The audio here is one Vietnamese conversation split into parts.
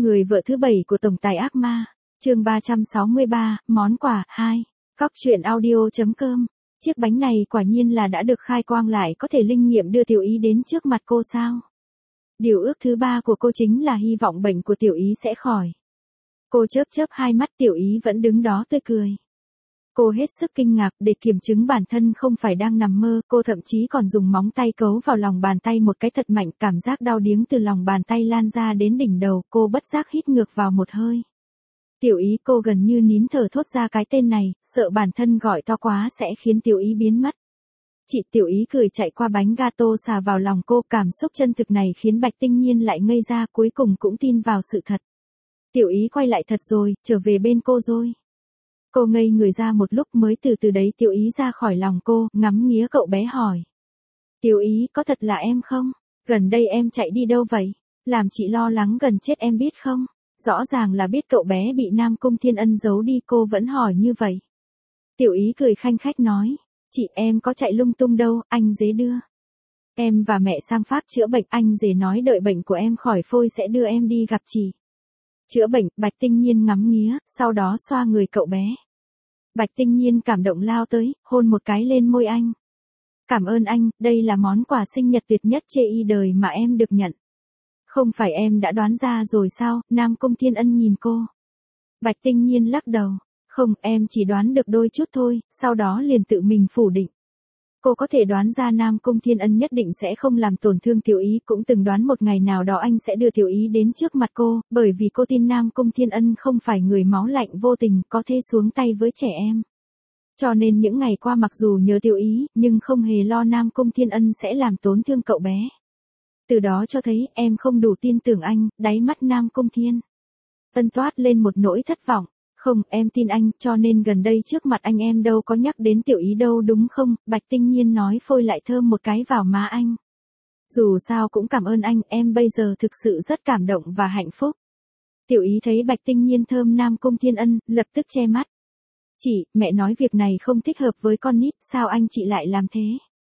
Người vợ thứ 7 của tổng tài ác ma, chương 363, món quà 2. Cóc truyện audio.com. Chiếc bánh này quả nhiên là đã được khai quang lại, có thể linh nghiệm đưa Tiểu Ý đến trước mặt cô sao? Điều ước thứ 3 của cô chính là hy vọng bệnh của Tiểu Ý sẽ khỏi. Cô chớp chớp hai mắt, Tiểu Ý vẫn đứng đó tươi cười. Cô hết sức kinh ngạc, để kiểm chứng bản thân không phải đang nằm mơ, cô thậm chí còn dùng móng tay cấu vào lòng bàn tay một cái thật mạnh, cảm giác đau điếng từ lòng bàn tay lan ra đến đỉnh đầu, cô bất giác hít ngược vào một hơi. Tiểu Ý, cô gần như nín thở thốt ra cái tên này, sợ bản thân gọi to quá sẽ khiến Tiểu Ý biến mất. Chị, Tiểu Ý cười chạy qua bánh gato xà vào lòng cô, cảm xúc chân thực này khiến Bạch Tinh Nhiên lại ngây ra, cuối cùng cũng tin vào sự thật. Tiểu Ý quay lại thật rồi, trở về bên cô rồi. Cô ngây người ra một lúc mới từ từ đấy Tiểu Ý ra khỏi lòng cô, ngắm nghía cậu bé hỏi. Tiểu Ý, có thật là em không? Gần đây em chạy đi đâu vậy? Làm chị lo lắng gần chết em biết không? Rõ ràng là biết cậu bé bị Nam Cung Thiên Ân giấu đi, cô vẫn hỏi như vậy. Tiểu Ý cười khanh khách nói. Chị, em có chạy lung tung đâu, anh dế đưa. Em và mẹ sang Pháp chữa bệnh, anh dế nói đợi bệnh của em khỏi phôi sẽ đưa em đi gặp chị. Chữa bệnh, Bạch Tinh Nhiên ngắm nghía, sau đó xoa người cậu bé. Bạch Tinh Nhiên cảm động lao tới, hôn một cái lên môi anh. Cảm ơn anh, đây là món quà sinh nhật tuyệt nhất chê y đời mà em được nhận. Không phải em đã đoán ra rồi sao? Nam Cung Thiên Ân nhìn cô. Bạch Tinh Nhiên lắc đầu. Không, em chỉ đoán được đôi chút thôi, sau đó liền tự mình phủ định. Cô có thể đoán ra Nam Cung Thiên Ân nhất định sẽ không làm tổn thương Tiểu Ý, cũng từng đoán một ngày nào đó anh sẽ đưa Tiểu Ý đến trước mặt cô, bởi vì cô tin Nam Cung Thiên Ân không phải người máu lạnh vô tình, có thể xuống tay với trẻ em. Cho nên những ngày qua mặc dù nhớ Tiểu Ý, nhưng không hề lo Nam Cung Thiên Ân sẽ làm tổn thương cậu bé. Từ đó cho thấy em không đủ tin tưởng anh, đáy mắt Nam Cung Thiên Ân toát lên một nỗi thất vọng. Không, em tin anh, cho nên gần đây trước mặt anh em đâu có nhắc đến Tiểu Ý đâu đúng không? Bạch Tinh Nhiên nói, phôi lại thơm một cái vào má anh. Dù sao cũng cảm ơn anh, em bây giờ thực sự rất cảm động và hạnh phúc. Tiểu Ý thấy Bạch Tinh Nhiên thơm Nam Cung Thiên Ân, lập tức che mắt. Chị, mẹ nói việc này không thích hợp với con nít, sao anh chị lại làm thế?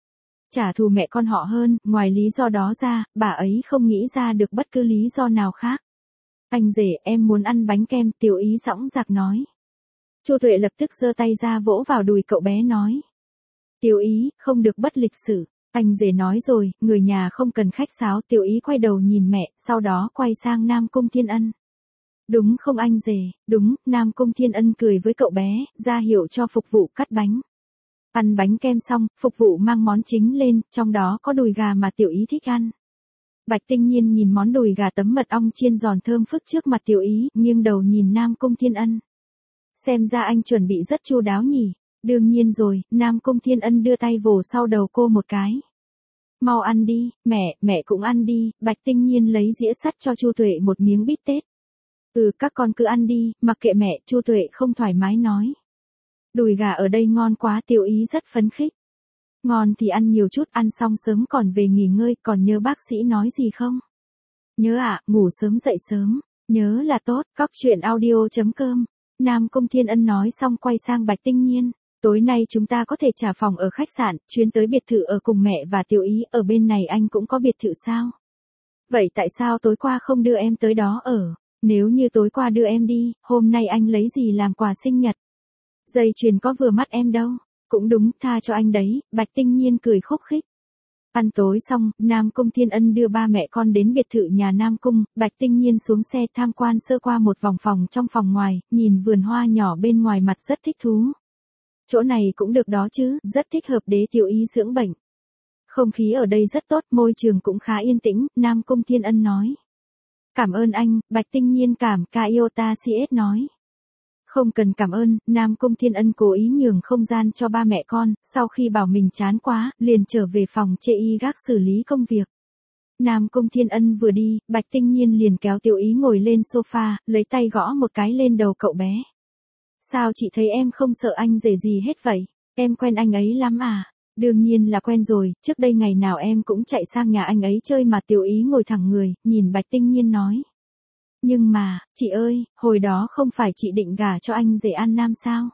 Trả thù mẹ con họ hơn, ngoài lý do đó ra, bà ấy không nghĩ ra được bất cứ lý do nào khác. Anh rể, em muốn ăn bánh kem, Tiểu Ý dõng dạc nói. Chu Tuệ lập tức giơ tay ra vỗ vào đùi cậu bé nói. Tiểu Ý, không được bất lịch sự. Anh rể nói rồi, người nhà không cần khách sáo. Tiểu Ý quay đầu nhìn mẹ, sau đó quay sang Nam Cung Thiên Ân. Đúng không anh rể? Đúng, Nam Cung Thiên Ân cười với cậu bé, ra hiệu cho phục vụ cắt bánh. Ăn bánh kem xong, phục vụ mang món chính lên, trong đó có đùi gà mà Tiểu Ý thích ăn. Bạch Tinh Nhiên nhìn món đùi gà tấm mật ong chiên giòn thơm phức trước mặt Tiểu Ý, nghiêng đầu nhìn Nam Cung Thiên Ân. Xem ra anh chuẩn bị rất chu đáo nhỉ. Đương nhiên rồi, Nam Cung Thiên Ân đưa tay vồ sau đầu cô một cái. Mau ăn đi, mẹ cũng ăn đi. Bạch Tinh Nhiên lấy dĩa sắt cho Chu Tuệ một miếng bít tết. Các con cứ ăn đi, mặc kệ mẹ, Chu Tuệ không thoải mái nói. Đùi gà ở đây ngon quá, Tiểu Ý rất phấn khích. Ngon thì ăn nhiều chút, ăn xong sớm còn về nghỉ ngơi, còn nhớ bác sĩ nói gì không? Nhớ ạ, ngủ sớm dậy sớm, nhớ là tốt. Cóc truyện audio.com. Nam Cung Thiên Ân nói xong quay sang Bạch Tinh Nhiên. Tối nay chúng ta có thể trả phòng ở khách sạn, chuyến tới biệt thự ở cùng mẹ và Tiểu Ý, ở bên này anh cũng có biệt thự sao? Vậy tại sao tối qua không đưa em tới đó ở? Nếu như tối qua đưa em đi, hôm nay anh lấy gì làm quà sinh nhật? Dây chuyền có vừa mắt em đâu. Cũng đúng, tha cho anh đấy. Bạch Tinh Nhiên cười khúc khích. Ăn tối xong, Nam Cung Thiên Ân đưa ba mẹ con đến biệt thự nhà Nam Cung. Bạch Tinh Nhiên xuống xe tham quan sơ qua một vòng phòng trong phòng ngoài, nhìn vườn hoa nhỏ bên ngoài mặt rất thích thú. Chỗ này cũng được đó chứ, rất thích hợp để Tiểu Ý dưỡng bệnh. Không khí ở đây rất tốt, môi trường cũng khá yên tĩnh, Nam Cung Thiên Ân nói. Cảm ơn anh, Bạch Tinh Nhiên cảm Kaiota CS nói. Không cần cảm ơn, Nam Cung Thiên Ân cố ý nhường không gian cho ba mẹ con, sau khi bảo mình chán quá, liền trở về phòng chê y gác xử lý công việc. Nam Cung Thiên Ân vừa đi, Bạch Tinh Nhiên liền kéo Tiểu Ý ngồi lên sofa, lấy tay gõ một cái lên đầu cậu bé. Sao chị thấy em không sợ anh rể gì hết vậy? Em quen anh ấy lắm à? Đương nhiên là quen rồi, trước đây ngày nào em cũng chạy sang nhà anh ấy chơi mà. Tiểu Ý ngồi thẳng người, nhìn Bạch Tinh Nhiên nói. Nhưng mà, chị ơi, hồi đó không phải chị định gả cho anh rể An Nam sao?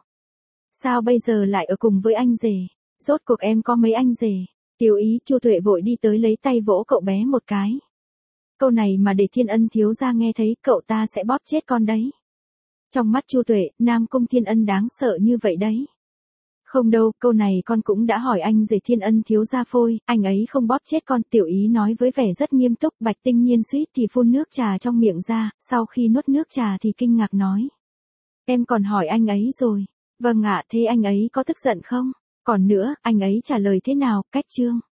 Sao bây giờ lại ở cùng với anh rể? Rốt cuộc em có mấy anh rể? Tiểu Ý, Chu Tuệ vội đi tới lấy tay vỗ cậu bé một cái. Câu này mà để Thiên Ân thiếu gia nghe thấy, cậu ta sẽ bóp chết con đấy. Trong mắt Chu Tuệ, Nam Cung Thiên Ân đáng sợ như vậy đấy. Không đâu, câu này con cũng đã hỏi anh rể Thiên Ân thiếu gia phôi, anh ấy không bóp chết con, tiểu ý nói với vẻ rất nghiêm túc. Bạch Tinh Nhiên suýt thì phun nước trà trong miệng ra, sau khi nuốt nước trà thì kinh ngạc nói. Em còn hỏi anh ấy rồi. Vâng ạ, thế anh ấy có tức giận không? Còn nữa, anh ấy trả lời thế nào? Cách chương.